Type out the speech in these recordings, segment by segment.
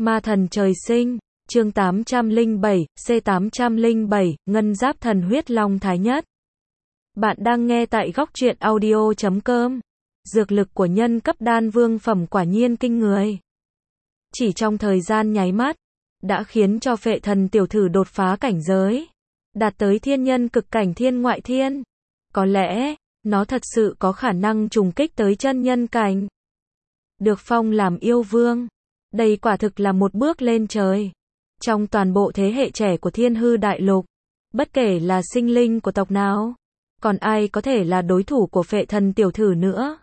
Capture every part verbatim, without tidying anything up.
Ma thần trời sinh, chương tám trăm lẻ bảy, C tám trăm lẻ bảy, Ngân Giáp thần huyết long thái nhất. Bạn đang nghe tại góc truyện audio chấm com. Dược lực của nhân cấp đan vương phẩm quả nhiên kinh người. Chỉ trong thời gian nháy mắt, đã khiến cho phệ thần tiểu thử đột phá cảnh giới, đạt tới thiên nhân cực cảnh thiên ngoại thiên. Có lẽ, nó thật sự có khả năng trùng kích tới chân nhân cảnh. Được phong làm yêu vương. Đây quả thực là một bước lên trời. Trong toàn bộ thế hệ trẻ của thiên hư đại lục, bất kể là sinh linh của tộc nào, còn ai có thể là đối thủ của phệ thần tiểu thử nữa.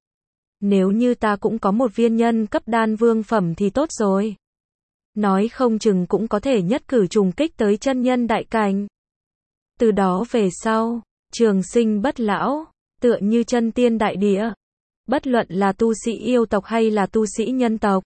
Nếu như ta cũng có một viên nhân cấp đan vương phẩm thì tốt rồi. Nói không chừng cũng có thể nhất cử trùng kích tới chân nhân đại cảnh. Từ đó về sau, trường sinh bất lão, tựa như chân tiên đại địa. Bất luận là tu sĩ yêu tộc hay là tu sĩ nhân tộc,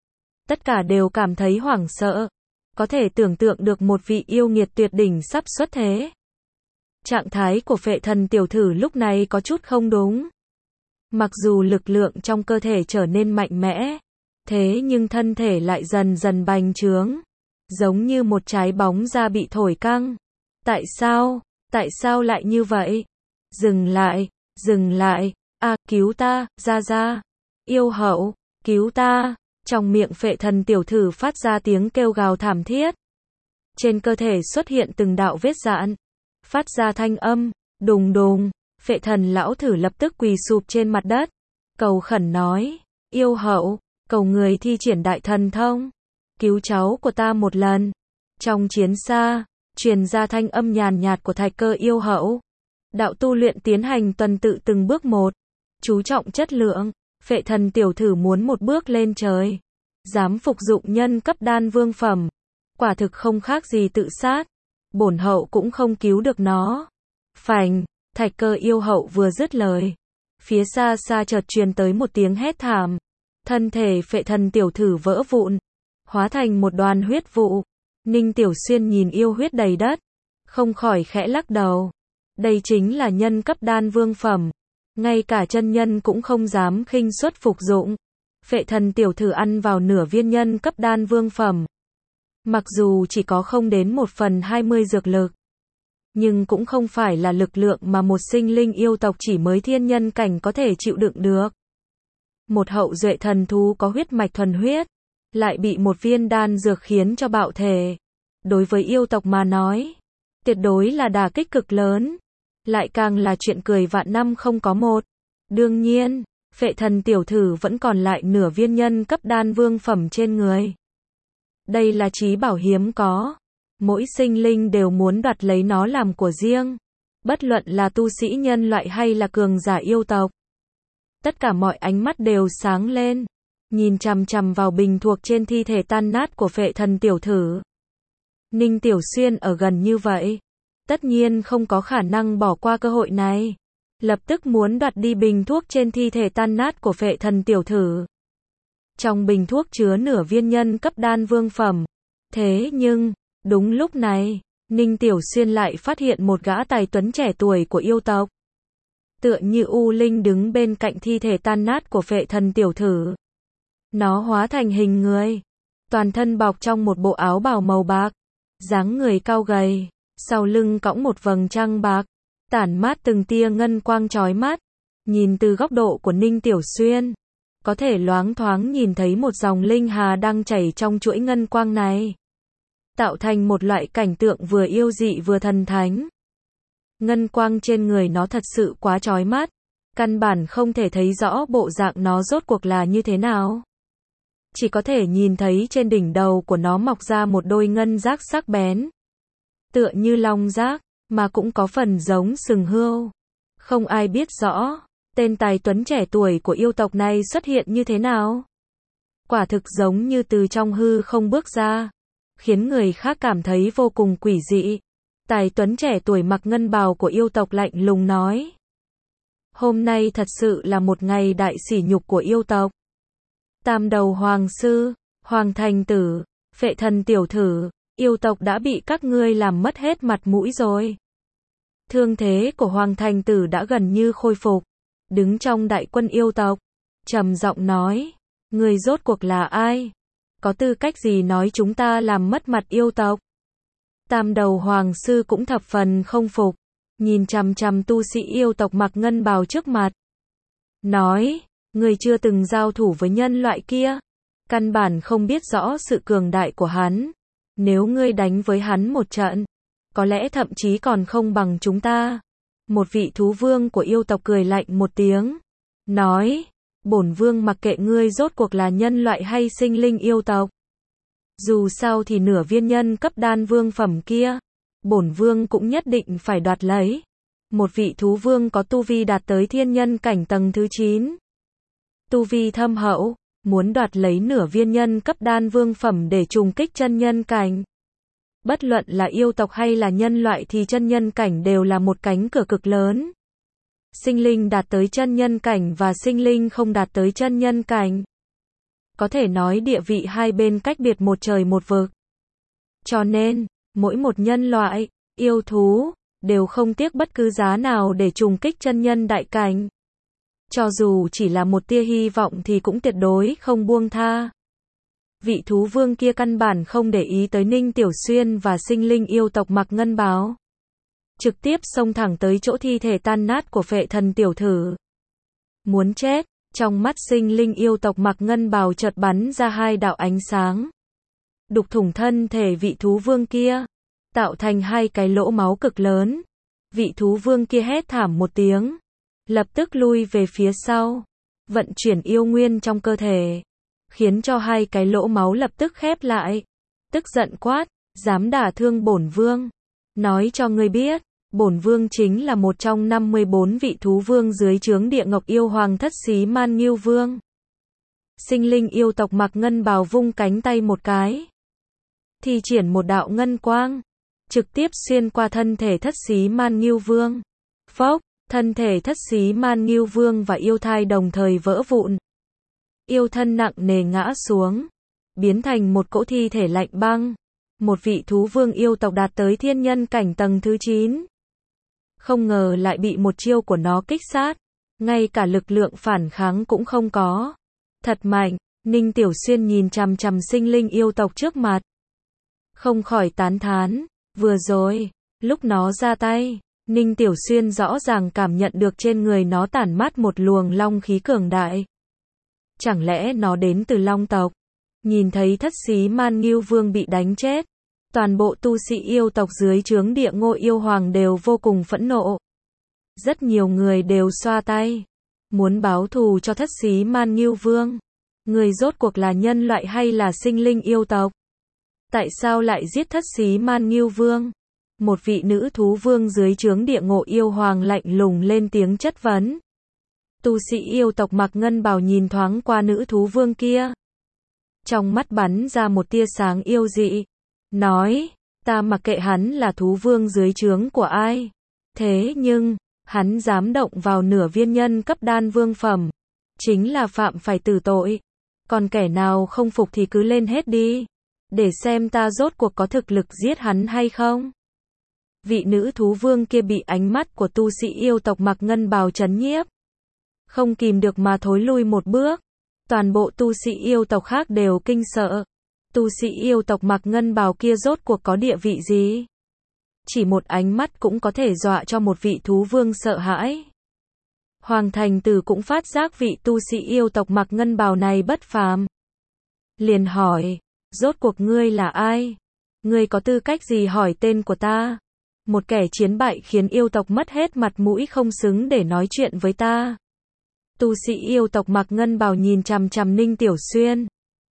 tất cả đều cảm thấy hoảng sợ. Có thể tưởng tượng được một vị yêu nghiệt tuyệt đỉnh sắp xuất thế. Trạng thái của phệ thần tiểu thử lúc này có chút không đúng. Mặc dù lực lượng trong cơ thể trở nên mạnh mẽ, thế nhưng thân thể lại dần dần bành trướng, giống như một trái bóng da bị thổi căng. Tại sao? Tại sao lại như vậy? Dừng lại, dừng lại, a, à, cứu ta, ra ra. Yêu hậu, cứu ta. Trong miệng phệ thần tiểu thử phát ra tiếng kêu gào thảm thiết. Trên cơ thể xuất hiện từng đạo vết rạn, phát ra thanh âm, đùng đùng. Phệ thần lão thử lập tức quỳ sụp trên mặt đất, cầu khẩn nói, yêu hậu, cầu người thi triển đại thần thông, cứu cháu của ta một lần. Trong chiến xa, truyền ra thanh âm nhàn nhạt của thạch cơ yêu hậu. Đạo tu luyện tiến hành tuần tự từng bước một, chú trọng chất lượng. Phệ thần tiểu thử muốn một bước lên trời, dám phục dụng nhân cấp đan vương phẩm, quả thực không khác gì tự sát. Bổn hậu cũng không cứu được nó. Phành, thạch cơ yêu hậu vừa dứt lời, phía xa xa chợt truyền tới một tiếng hét thảm. Thân thể phệ thần tiểu thử vỡ vụn, hóa thành một đoàn huyết vụ. Ninh Tiểu Xuyên nhìn yêu huyết đầy đất, không khỏi khẽ lắc đầu. Đây chính là nhân cấp đan vương phẩm. Ngay cả chân nhân cũng không dám khinh suất phục dụng. Phệ thần tiểu thử ăn vào nửa viên nhân cấp đan vương phẩm. Mặc dù chỉ có không đến một phần hai mươi dược lực, nhưng cũng không phải là lực lượng mà một sinh linh yêu tộc chỉ mới thiên nhân cảnh có thể chịu đựng được. Một hậu duệ thần thú có huyết mạch thuần huyết, lại bị một viên đan dược khiến cho bạo thể. Đối với yêu tộc mà nói, tuyệt đối là đả kích cực lớn. Lại càng là chuyện cười vạn năm không có một. Đương nhiên, phệ thần tiểu thử vẫn còn lại nửa viên nhân cấp đan vương phẩm trên người. Đây là trí bảo hiếm có. Mỗi sinh linh đều muốn đoạt lấy nó làm của riêng. Bất luận là tu sĩ nhân loại hay là cường giả yêu tộc. Tất cả mọi ánh mắt đều sáng lên, nhìn chằm chằm vào bình thuộc trên thi thể tan nát của phệ thần tiểu thử. Ninh Tiểu Xuyên ở gần như vậy, tất nhiên không có khả năng bỏ qua cơ hội này. Lập tức muốn đoạt đi bình thuốc trên thi thể tan nát của phệ thần tiểu thử. Trong bình thuốc chứa nửa viên nhân cấp đan vương phẩm. Thế nhưng, đúng lúc này, Ninh Tiểu Xuyên lại phát hiện một gã tài tuấn trẻ tuổi của yêu tộc. Tựa như U Linh đứng bên cạnh thi thể tan nát của phệ thần tiểu thử. Nó hóa thành hình người, toàn thân bọc trong một bộ áo bào màu bạc, dáng người cao gầy, sau lưng cõng một vầng trăng bạc, tản mát từng tia ngân quang chói mắt. Nhìn từ góc độ của Ninh Tiểu Xuyên, có thể loáng thoáng nhìn thấy một dòng linh hà đang chảy trong chuỗi ngân quang này, tạo thành một loại cảnh tượng vừa yêu dị vừa thần thánh. Ngân quang trên người nó thật sự quá chói mắt, căn bản không thể thấy rõ bộ dạng nó rốt cuộc là như thế nào. Chỉ có thể nhìn thấy trên đỉnh đầu của nó mọc ra một đôi ngân giác sắc bén, tựa như long giác, mà cũng có phần giống sừng hươu. Không ai biết rõ, tên tài tuấn trẻ tuổi của yêu tộc này xuất hiện như thế nào. Quả thực giống như từ trong hư không bước ra, khiến người khác cảm thấy vô cùng quỷ dị. Tài tuấn trẻ tuổi mặc ngân bào của yêu tộc lạnh lùng nói. Hôm nay thật sự là một ngày đại sỉ nhục của yêu tộc. Tam đầu hoàng sư, hoàng thành tử, phệ thần tiểu thử, yêu tộc đã bị các ngươi làm mất hết mặt mũi rồi. Thương thế của hoàng thành tử đã gần như khôi phục, đứng trong đại quân yêu tộc, trầm giọng nói, người rốt cuộc là ai? có tư cách gì nói chúng ta làm mất mặt yêu tộc? Tam đầu hoàng sư cũng thập phần không phục, nhìn chằm chằm tu sĩ yêu tộc mặc ngân bào trước mặt. Nói, người chưa từng giao thủ với nhân loại kia, căn bản không biết rõ sự cường đại của hắn. Nếu ngươi đánh với hắn một trận, có lẽ thậm chí còn không bằng chúng ta. Một vị thú vương của yêu tộc cười lạnh một tiếng, nói, bổn vương mặc kệ ngươi rốt cuộc là nhân loại hay sinh linh yêu tộc. Dù sao thì nửa viên nhân cấp đan vương phẩm kia, bổn vương cũng nhất định phải đoạt lấy. Một vị thú vương có tu vi đạt tới thiên nhân cảnh tầng thứ chín. Tu vi thâm hậu, muốn đoạt lấy nửa viên nhân cấp đan vương phẩm để trùng kích chân nhân cảnh. Bất luận là yêu tộc hay là nhân loại thì chân nhân cảnh đều là một cánh cửa cực lớn. Sinh linh đạt tới chân nhân cảnh và sinh linh không đạt tới chân nhân cảnh, có thể nói địa vị hai bên cách biệt một trời một vực. Cho nên, mỗi một nhân loại, yêu thú, đều không tiếc bất cứ giá nào để trùng kích chân nhân đại cảnh. Cho dù chỉ là một tia hy vọng thì cũng tuyệt đối không buông tha. Vị thú vương kia căn bản không để ý tới Ninh Tiểu Xuyên và sinh linh yêu tộc mặc ngân bào. Trực tiếp xông thẳng tới chỗ thi thể tan nát của phệ thần tiểu thử. Muốn chết, trong mắt sinh linh yêu tộc mặc ngân bào chợt bắn ra hai đạo ánh sáng. Đục thủng thân thể vị thú vương kia, tạo thành hai cái lỗ máu cực lớn. Vị thú vương kia hét thảm một tiếng, lập tức lui về phía sau, vận chuyển yêu nguyên trong cơ thể, khiến cho hai cái lỗ máu lập tức khép lại. Tức giận quát, dám đả thương bổn vương, nói cho ngươi biết, bổn vương chính là một trong năm mươi bốn vị thú vương dưới trướng Địa Ngục Yêu Hoàng Thất Xí Man Ngưu Vương. Sinh linh yêu tộc mặc ngân bào vung cánh tay một cái, thi triển một đạo ngân quang, trực tiếp xuyên qua thân thể Thất Xí Man Ngưu Vương. Phốc, thân thể Thất Xí Man Ngưu Vương và yêu thai đồng thời vỡ vụn. Yêu thân nặng nề ngã xuống, biến thành một cỗ thi thể lạnh băng. Một vị thú vương yêu tộc đạt tới thiên nhân cảnh tầng thứ chín. Không ngờ lại bị một chiêu của nó kích sát, ngay cả lực lượng phản kháng cũng không có. Thật mạnh, Ninh Tiểu Xuyên nhìn chằm chằm sinh linh yêu tộc trước mặt, không khỏi tán thán, vừa rồi, lúc nó ra tay, Ninh Tiểu Xuyên rõ ràng cảm nhận được trên người nó tản mát một luồng long khí cường đại. Chẳng lẽ nó đến từ long tộc? Nhìn thấy Thất Xí Man Ngưu Vương bị đánh chết, toàn bộ tu sĩ yêu tộc dưới trướng Địa Ngộ Yêu Hoàng đều vô cùng phẫn nộ. Rất nhiều người đều xoa tay, muốn báo thù cho Thất Xí Man Ngưu Vương. Người rốt cuộc là nhân loại hay là sinh linh yêu tộc? Tại sao lại giết Thất Xí Man Ngưu Vương? Một vị nữ thú vương dưới trướng Địa Ngộ Yêu Hoàng lạnh lùng lên tiếng chất vấn. Tu sĩ yêu tộc mặc ngân bào nhìn thoáng qua nữ thú vương kia, trong mắt bắn ra một tia sáng yêu dị, nói, ta mặc kệ hắn là thú vương dưới trướng của ai, thế nhưng, hắn dám động vào nửa viên nhân cấp đan vương phẩm, chính là phạm phải tử tội. Còn kẻ nào không phục thì cứ lên hết đi, để xem ta rốt cuộc có thực lực giết hắn hay không. Vị nữ thú vương kia bị ánh mắt của tu sĩ yêu tộc mặc ngân bào chấn nhiếp, không kìm được mà thối lui một bước. Toàn bộ tu sĩ yêu tộc khác đều kinh sợ. Tu sĩ yêu tộc mặc ngân bào kia rốt cuộc có địa vị gì? Chỉ một ánh mắt cũng có thể dọa cho một vị thú vương sợ hãi. Hoàng Thành Tử cũng phát giác vị tu sĩ yêu tộc mặc ngân bào này bất phàm. Liền hỏi, rốt cuộc ngươi là ai? Ngươi có tư cách gì hỏi tên của ta? Một kẻ chiến bại khiến yêu tộc mất hết mặt mũi, không xứng để nói chuyện với ta. Tu sĩ yêu tộc mặc ngân bào nhìn chằm chằm Ninh Tiểu Xuyên,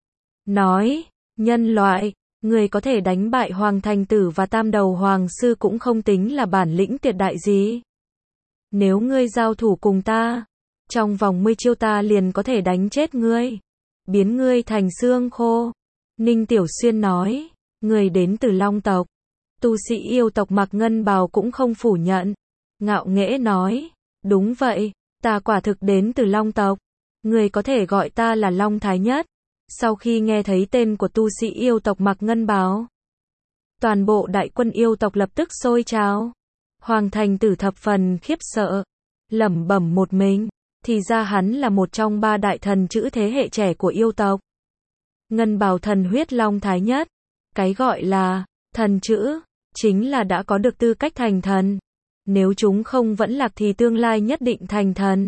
nói, nhân loại, người có thể đánh bại Hoàng Thành Tử và Tam Đầu Hoàng Sư cũng không tính là bản lĩnh tuyệt đại gì. Nếu ngươi giao thủ cùng ta, trong vòng mười chiêu ta liền có thể đánh chết ngươi, biến ngươi thành xương khô. Ninh Tiểu Xuyên nói, người đến từ Long tộc. Tu sĩ yêu tộc mặc ngân bào cũng không phủ nhận, ngạo nghễ nói, đúng vậy, ta quả thực đến từ Long tộc, người có thể gọi ta là Long Thái Nhất. Sau khi nghe thấy tên của tu sĩ yêu tộc mặc ngân bào, toàn bộ đại quân yêu tộc lập tức sôi trào. Hoàng Thành Tử thập phần khiếp sợ, lẩm bẩm một mình, thì ra hắn là một trong ba đại thần chữ thế hệ trẻ của yêu tộc. Ngân bào thần huyết long thái nhất. Cái gọi là thần chữ, chính là đã có được tư cách thành thần. Nếu chúng không vẫn lạc thì tương lai nhất định thành thần.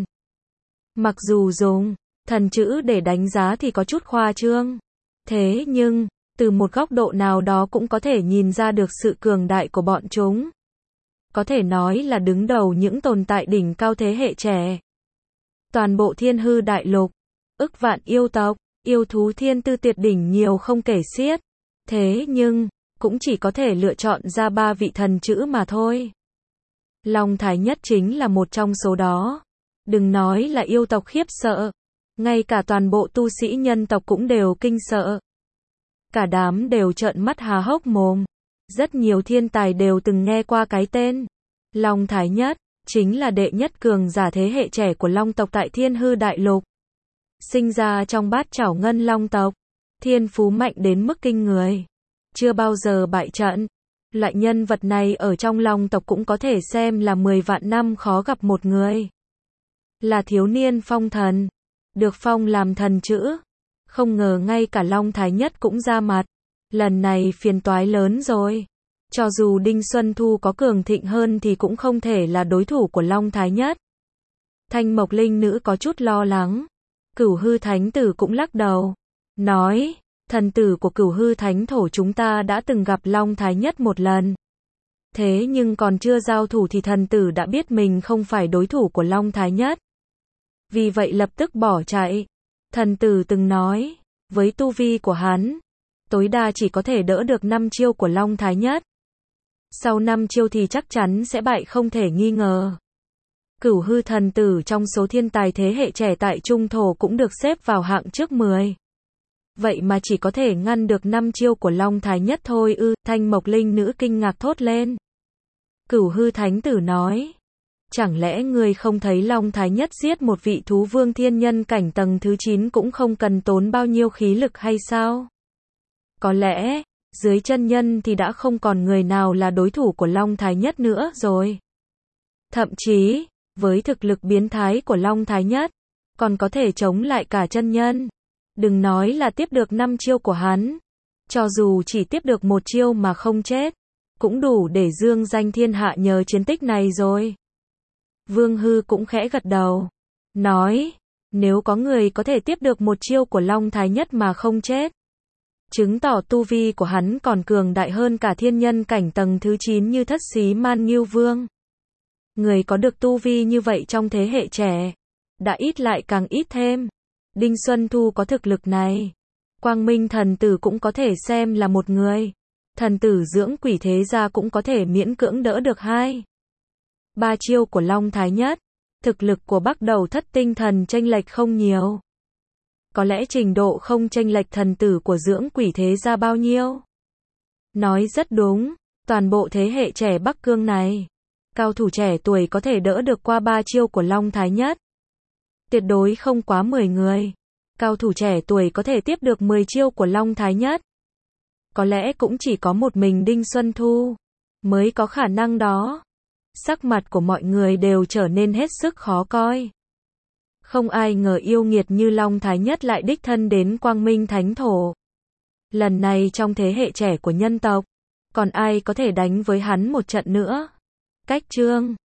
Mặc dù dùng thần chữ để đánh giá thì có chút khoa trương. Thế nhưng, từ một góc độ nào đó cũng có thể nhìn ra được sự cường đại của bọn chúng. Có thể nói là đứng đầu những tồn tại đỉnh cao thế hệ trẻ. Toàn bộ thiên hư đại lục, ức vạn yêu tộc, yêu thú thiên tư tuyệt đỉnh nhiều không kể xiết. Thế nhưng, cũng chỉ có thể lựa chọn ra ba vị thần chữ mà thôi. Long Thái Nhất chính là một trong số đó. Đừng nói là yêu tộc khiếp sợ, ngay cả toàn bộ tu sĩ nhân tộc cũng đều kinh sợ. Cả đám đều trợn mắt há hốc mồm. Rất nhiều thiên tài đều từng nghe qua cái tên. Long Thái Nhất, chính là đệ nhất cường giả thế hệ trẻ của Long tộc tại Thiên Hư Đại Lục. Sinh ra trong bát chảo ngân Long tộc. Thiên phú mạnh đến mức kinh người. Chưa bao giờ bại trận. Loại nhân vật này ở trong Long tộc cũng có thể xem là mười vạn năm khó gặp một người. Là thiếu niên phong thần. Được phong làm thần chữ. Không ngờ ngay cả Long Thái Nhất cũng ra mặt. Lần này phiền toái lớn rồi. Cho dù Đinh Xuân Thu có cường thịnh hơn thì cũng không thể là đối thủ của Long Thái Nhất. Thanh Mộc Linh Nữ có chút lo lắng. Cửu Hư Thánh Tử cũng lắc đầu. Nói, thần tử của Cửu Hư Thánh Thổ chúng ta đã từng gặp Long Thái Nhất một lần. Thế nhưng còn chưa giao thủ thì thần tử đã biết mình không phải đối thủ của Long Thái Nhất. Vì vậy lập tức bỏ chạy. Thần tử từng nói, với tu vi của hắn, tối đa chỉ có thể đỡ được năm chiêu của Long Thái Nhất. Sau năm chiêu thì chắc chắn sẽ bại không thể nghi ngờ. Cửu Hư thần tử trong số thiên tài thế hệ trẻ tại Trung Thổ cũng được xếp vào hạng trước mười. Vậy mà chỉ có thể ngăn được năm chiêu của Long Thái Nhất thôi ư, Thanh Mộc Linh Nữ kinh ngạc thốt lên. Cửu Hư Thánh Tử nói, chẳng lẽ ngươi không thấy Long Thái Nhất giết một vị thú vương thiên nhân cảnh tầng thứ chín cũng không cần tốn bao nhiêu khí lực hay sao? Có lẽ, dưới chân nhân thì đã không còn người nào là đối thủ của Long Thái Nhất nữa rồi. Thậm chí, với thực lực biến thái của Long Thái Nhất, còn có thể chống lại cả chân nhân. Đừng nói là tiếp được năm chiêu của hắn. Cho dù chỉ tiếp được một chiêu mà không chết, cũng đủ để dương danh thiên hạ nhờ chiến tích này rồi. Vương Hư cũng khẽ gật đầu. Nói, nếu có người có thể tiếp được một chiêu của Long Thái Nhất mà không chết, chứng tỏ tu vi của hắn còn cường đại hơn cả thiên nhân cảnh tầng thứ chín như Thất Xí Man Ngưu Vương. Người có được tu vi như vậy trong thế hệ trẻ, đã ít lại càng ít thêm. Đinh Xuân Thu có thực lực này. Quang Minh thần tử cũng có thể xem là một người. Thần tử dưỡng quỷ thế gia cũng có thể miễn cưỡng đỡ được hai. Ba chiêu của Long Thái Nhất. Thực lực của Bắc Đầu Thất Tinh Thần chênh lệch không nhiều. Có lẽ trình độ không chênh lệch thần tử của dưỡng quỷ thế gia bao nhiêu. Nói rất đúng, toàn bộ thế hệ trẻ Bắc Cương này, cao thủ trẻ tuổi có thể đỡ được qua ba chiêu của Long Thái Nhất. Tuyệt đối không quá mười người. Cao thủ trẻ tuổi có thể tiếp được mười chiêu của Long Thái Nhất. Có lẽ cũng chỉ có một mình Đinh Xuân Thu mới có khả năng đó. Sắc mặt của mọi người đều trở nên hết sức khó coi. Không ai ngờ yêu nghiệt như Long Thái Nhất lại đích thân đến Quang Minh Thánh Thổ. Lần này trong thế hệ trẻ của nhân tộc, còn ai có thể đánh với hắn một trận nữa? Cách chương